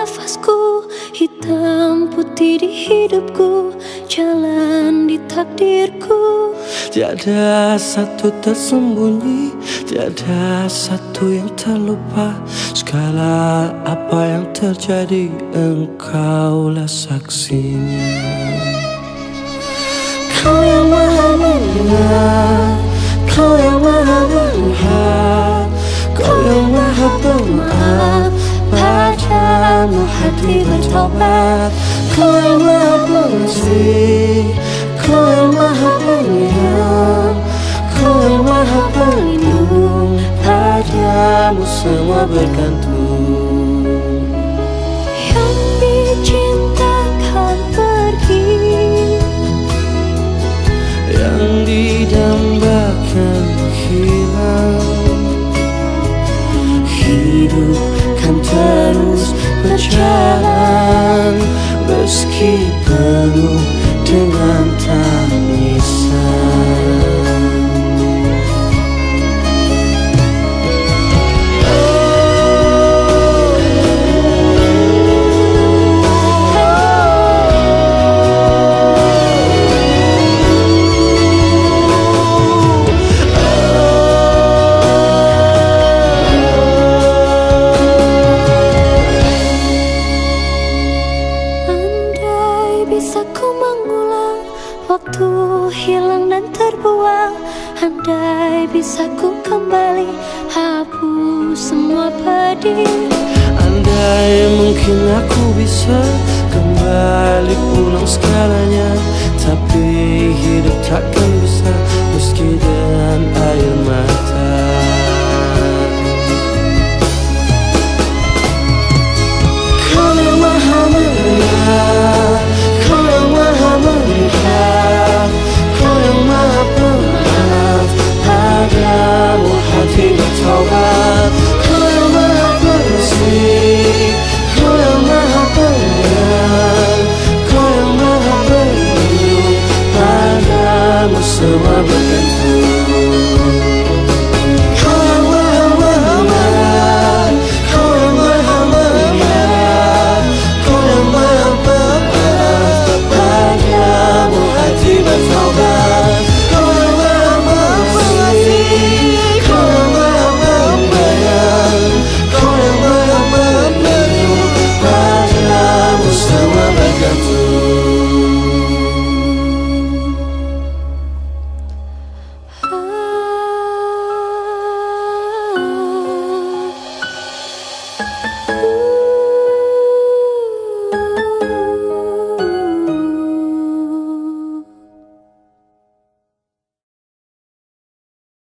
nafasku, hitam putih di hidupku, jalan di takdirku. Tiada satu tersembunyi, tiada satu yang terlupa. Segala apa yang terjadi, engkaulah saksinya. Kau yang maha mendengar, kau yang maha melihat, kau yang maha pemaaf, padamu hati bertobat. Kau yang maha pengasih, kau yang maha penyayang, kau yang maha pelindung, padamu semua bergantung. Yang dicintakan pergi, yang didambakan hilang. Hidup kan terus berjalan meski penuh dengan tangisan. bisa ku mengulang waktu hilang dan terbuang. Andai bisa ku kembali hapus semua pedih. Andai mungkin aku bisa kembali pulang segalanya, tapi hidup takkan bisa meski dengan air mata.